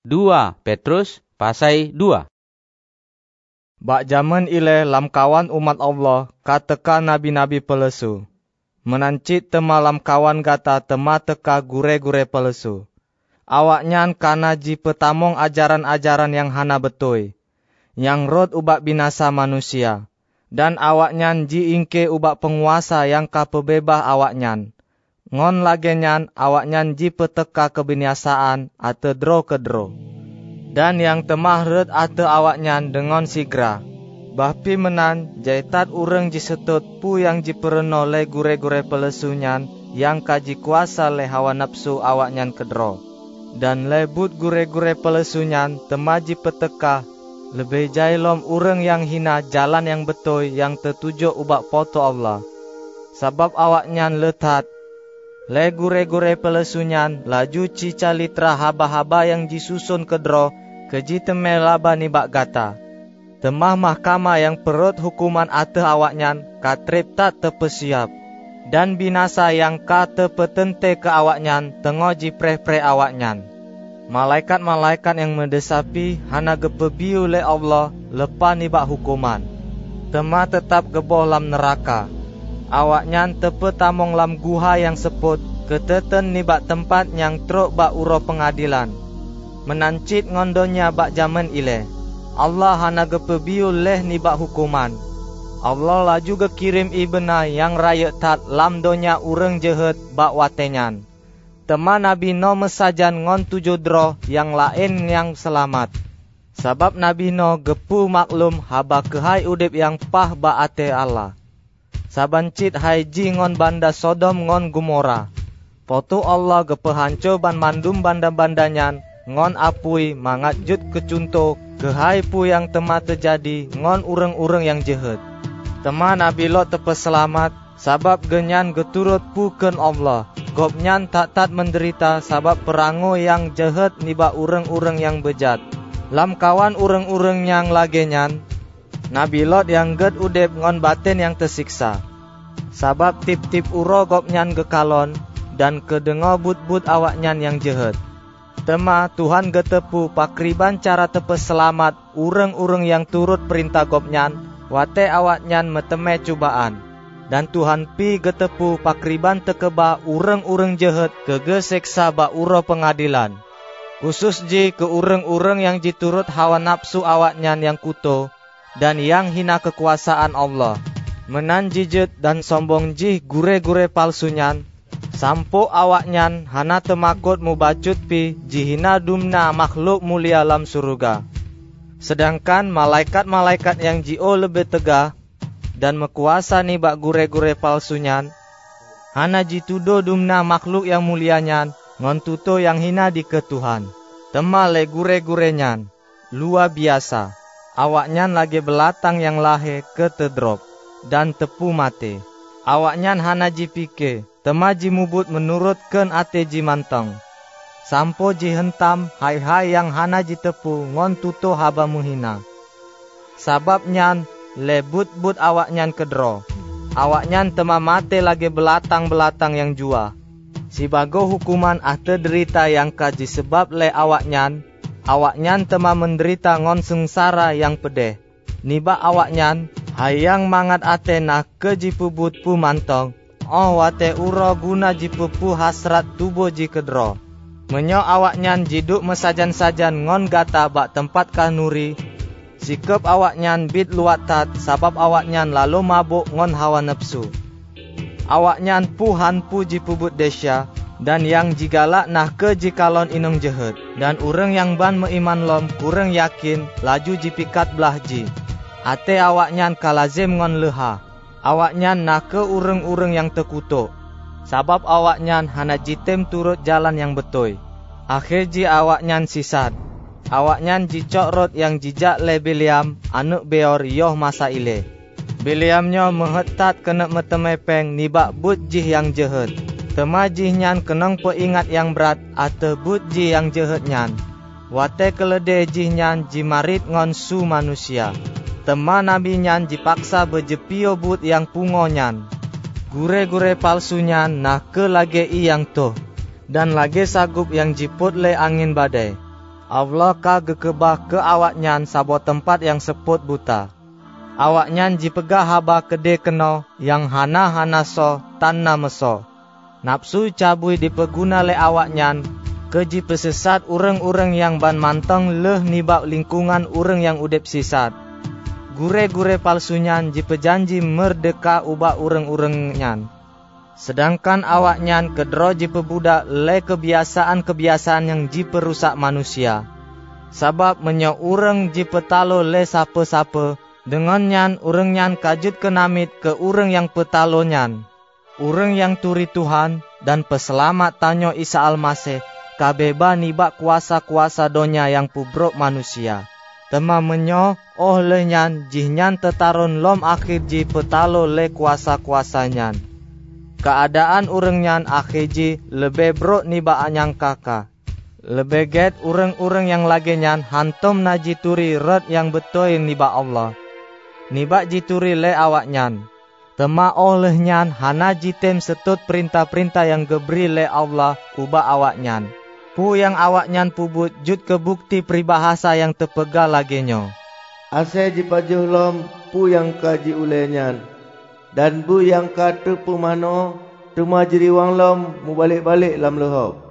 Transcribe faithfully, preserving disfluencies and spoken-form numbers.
dua Petrus pasai dua. Bak zaman ile lam kawan umat Allah kateka nabi-nabi pelesu. Menancit tema lam kawan gata tema teka gure-gure pelesu. Awaknyan kana ji petamong ajaran-ajaran yang hana betoi, yang rod ubak binasa manusia. Dan awaknyan ji ingke ubak penguasa yang ka pebebah awaknyan. Ngon lagenyan awaknyan ji peteka kebinasaan ate dro kedro. Dan yang temah red ate awaknyan dengan sigra. Bahpi menan jaitat urang ji setut pu yang ji pereno le gure-gure pelesunyan yang kaji kuasa le hawa nafsu awaknyan kedro. Dan lebut gure-gure pelesunyan temaji peteka lebih jailom urang yang hina jalan yang betul yang tertuju ubak poto Allah. Sabab awaknyan letat le gure-gure pelesunyan laju cica litra haba-haba yang disusun kedro keji teme laba nibak gata. Temah mahkamah yang perut hukuman ate awaknyan katrip tak tepesiap. Dan binasa yang ka tepetente ke awaknyan tengoji preh-preh awaknyan. Malaikat-malaikat yang mendesapi hana gepebiu le Allah lepa nibak hukuman. Temah tetap geboh lam neraka. Awaknyan tepetamong lam guha yang seput keteten nibak tempat yang truk bak uro pengadilan. Menancit ngondonya bak zaman ile. Allah hana gepebiu leh nibak hukuman. Allah laju gekirim ibena yang raya tat lam donya urang jehet bak watenyan. Tema Nabi No mesajan ngon tujuh dro yang lain yang selamat. Sabab Nabi No gepu maklum haba kehai udip yang pah bak ate Allah. Saban cit haiji ngon banda Sodom ngon Gomora. Potu Allah gepehanco ban mandum banda-bandanyan ngon apui mangat jut kecunto kehai pu yang tema terjadi ngon urang-urang yang jehet. Tema Nabi Lot tepe selamat sabab genyan geturut puken Allah. Gopnyan tak-tak menderita sabab perango yang jehet nibak urang-urang yang bejat. Lam kawan urang-urang yang lagenyan, Nabi Lot yang ged udep ngon batin yang tersiksa. Sabab tip-tip uro gopnyan gekalon dan kedengo but-but awaknyan yang jehet. Tema Tuhan getepu pakriban cara tepe selamat urang-urang yang turut perintah gopnyan, wate awaknyan meteme cubaan. Dan Tuhan pi getepu pakriban tekeba urang-urang jehet kege seksa ba uro pengadilan. Khusus ji ke urang-urang yang jiturut hawa nafsu awaknyan yang kuto dan yang hina kekuasaan Allah. Menan jijet dan sombong jih gure-gure palsunyan. Sampo awaknyan hana temakut mubacut pi jihina dumna makhluk mulia lam suruga. Sedangkan malaikat-malaikat yang jio lebih tegah dan mekuasa nibak gure-gure palsunyan, hana jitudo dumna makhluk yang mulianyan, ngon tuto yang hina di ketuhan. Tema le gure-gurenyan, luar biasa. Awaknyan lagi belatang yang lahe ke tedrop, dan tepu mate. Awaknyan hana jipike, tema jimubut menurutkan ate jimantong. Sampo jihentam hai-hai yang hana jitepu ngon tuto haba muhina. Sababnyan lebut-but awaknyan kedro. Awaknyan tema mate lagi belatang-belatang yang jua. Si bago hukuman ate derita yang kaji sebab le awaknyan. Awaknyan tema menderita ngon sengsara yang pedeh. Niba awaknyan hayang mangat ate nak ke jipubut pu mantong. Oh wate uro guna jipupu hasrat tubuh ji kedro. Menyo awaknyan jiduk mesajan-sajan ngon gata bak tempat kanuri. Sikap awaknyan bit luat tat sabab awaknyan lalu mabuk ngon hawa nafsu. Awaknyan puhan pu jipubut desya dan yang jigalak nah ke jikalon inong jehet. Dan urang yang ban meiman lom kurang yakin laju jipikat belah ji. Ate awaknyan kalazim ngon leha. Awaknyan nah ke urang-urang yang tekutuk. Sabab awaknyan hana jitem turut jalan yang betul. Akhir ji awaknyan sisat. Awaknyan jicok rot yang jijak le Biliam, anuk Beor yoh masa ile. Biliamnyo mehetat kena metemepeng nibak but jih yang jehet. Tema jihnyan kenang peingat yang berat atau but jih yang jehetnyan. Wate kelede jihnyan jimarit ngon su manusia. Tema nabi nyan dipaksa bejepio but yang pungonyan. Gure-gure palsunyan nah ke lage i yang toh. Dan lage sagup yang jiput le angin badai. Allah ka gekebah ke awaknyan sabo tempat yang seput buta. Awaknyan jipegah haba kede keno yang hana-hana so tanna meso. Napsu cabui dipeguna le awaknyan keji pesesat urang-urang yang ban manteng leh nibak lingkungan urang yang udep sisat. Gure-gure palsunyan jipejanji merdeka ubak urang-urang nyan. Sedangkan awaknyan kedro jipebudak le kebiasaan-kebiasaan yang jiperusak manusia. Sabab menyo urang jipetalo le sapa-sapa, dengan nyan urang nyan kajut kenamit ke urang yang petalo nyan. Urang yang turi Tuhan dan peselamat tanyo Isa Almasih kabeba nibak kuasa-kuasa donya yang pubrok manusia. Tema menyo oh le nyan jihnyan tetaron lom akhir ji petalo le kuasa-kuasa nyan. Keadaan urang nyan akhir ji lebih brok nibak anyang kaka. Lebih get urang-urang yang lagi nyan hantom na jituri red yang betul nibak Allah. Nibak jituri le awak nyan. Tema oleh nyan hana jitem setut perintah-perintah yang geberi le Allah ubah awak nyan. Pu yang awak nyan pubut jut ke bukti peribahasa yang tepega lagi nyo. Ase jipajuh lom pu yang kaji ule nyan. Dan bu yang kata pu mano tuma jiriwang lom mu balik-balik lam lehop.